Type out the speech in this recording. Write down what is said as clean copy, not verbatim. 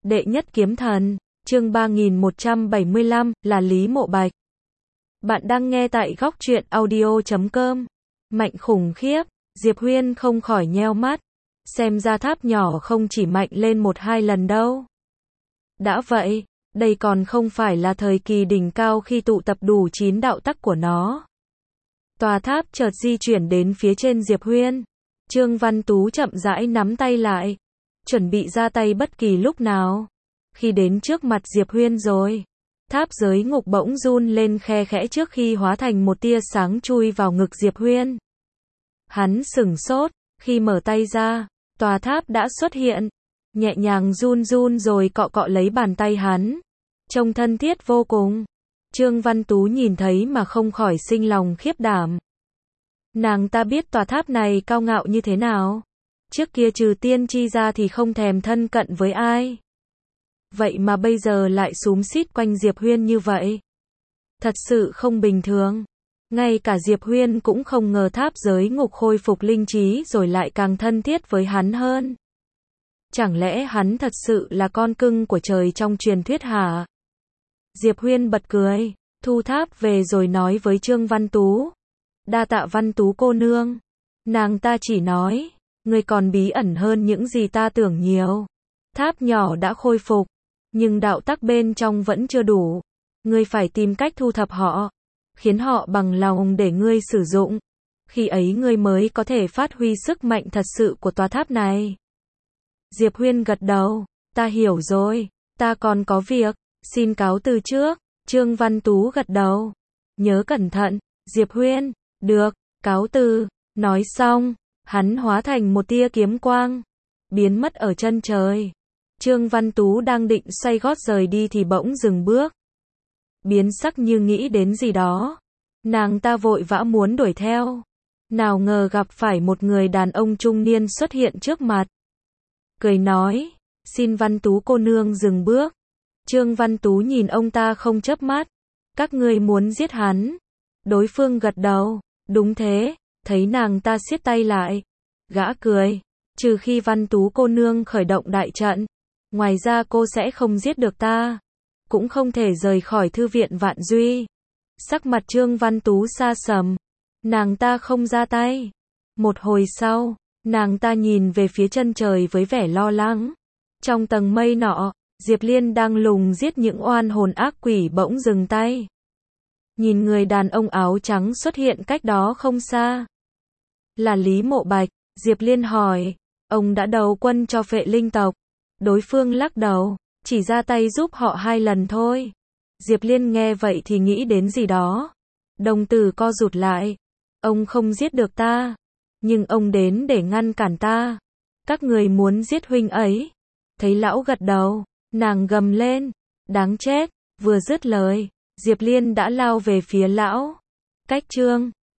Đệ nhất kiếm thần, chương 3175, là Lý Mộ Bạch. Bạn đang nghe tại góc truyện audio.com. Mạnh khủng khiếp, Diệp Huyên không khỏi nheo mắt. Xem ra tháp nhỏ không chỉ mạnh lên 1-2 lần đâu. Đã vậy, đây còn không phải là thời kỳ đỉnh cao khi tụ tập đủ 9 đạo tắc của nó. Tòa tháp chợt di chuyển đến phía trên Diệp Huyên. Trương Văn Tú chậm rãi nắm tay lại, chuẩn bị ra tay bất kỳ lúc nào. Khi đến trước mặt Diệp Huyên rồi, tháp giới ngục bỗng run lên khe khẽ trước khi hóa thành một tia sáng chui vào ngực Diệp Huyên. Hắn sửng sốt, khi mở tay ra, tòa tháp đã xuất hiện, nhẹ nhàng run run rồi cọ cọ lấy bàn tay hắn, trông thân thiết vô cùng. Trương Văn Tú nhìn thấy mà không khỏi sinh lòng khiếp đảm. Nàng ta biết tòa tháp này cao ngạo như thế nào. Trước kia trừ tiên tri ra thì không thèm thân cận với ai. Vậy mà bây giờ lại xúm xít quanh Diệp Huyên như vậy. Thật sự không bình thường. Ngay cả Diệp Huyên cũng không ngờ tháp giới ngục khôi phục linh trí rồi lại càng thân thiết với hắn hơn. Chẳng lẽ hắn thật sự là con cưng của trời trong truyền thuyết hả? Diệp Huyên bật cười, thu tháp về rồi nói với Trương Văn Tú. Đa tạ Văn Tú cô nương. Nàng ta chỉ nói, ngươi còn bí ẩn hơn những gì ta tưởng nhiều. Tháp nhỏ đã khôi phục, nhưng đạo tắc bên trong vẫn chưa đủ. Ngươi phải tìm cách thu thập họ, khiến họ bằng lòng để ngươi sử dụng. Khi ấy ngươi mới có thể phát huy sức mạnh thật sự của tòa tháp này. Diệp Huyên gật đầu, ta hiểu rồi, ta còn có việc, xin cáo từ trước. Trương Văn Tú gật đầu, nhớ cẩn thận. Diệp Huyên, được, cáo từ. Nói xong, hắn hóa thành một tia kiếm quang, biến mất ở chân trời. Trương Văn Tú đang định xoay gót rời đi thì bỗng dừng bước. Biến sắc như nghĩ đến gì đó. Nàng ta vội vã muốn đuổi theo. Nào ngờ gặp phải một người đàn ông trung niên xuất hiện trước mặt. Cười nói, xin Văn Tú cô nương dừng bước. Trương Văn Tú nhìn ông ta không chớp mắt. Các ngươi muốn giết hắn? Đối phương gật đầu, đúng thế. Thấy nàng ta siết tay lại, gã cười, trừ khi Văn Tú cô nương khởi động đại trận, ngoài ra cô sẽ không giết được ta, cũng không thể rời khỏi thư viện Vạn Duy. Sắc mặt Trương Văn Tú sa sầm, nàng ta không ra tay. Một hồi sau, nàng ta nhìn về phía chân trời với vẻ lo lắng. Trong tầng mây nọ, Diệp Liên đang lùng giết những oan hồn ác quỷ bỗng dừng tay. Nhìn người đàn ông áo trắng xuất hiện cách đó không xa. Là Lý Mộ Bạch. Diệp Liên hỏi, ông đã đầu quân cho Phệ Linh tộc. Đối phương lắc đầu, chỉ ra tay giúp họ 2 lần thôi. Diệp Liên nghe vậy thì nghĩ đến gì đó. Đồng tử co rụt lại. Ông không giết được ta, nhưng ông đến để ngăn cản ta. Các người muốn giết huynh ấy. Thấy lão gật đầu, nàng gầm lên, đáng chết. Vừa dứt lời, Diệp Liên đã lao về phía lão. Cách Trương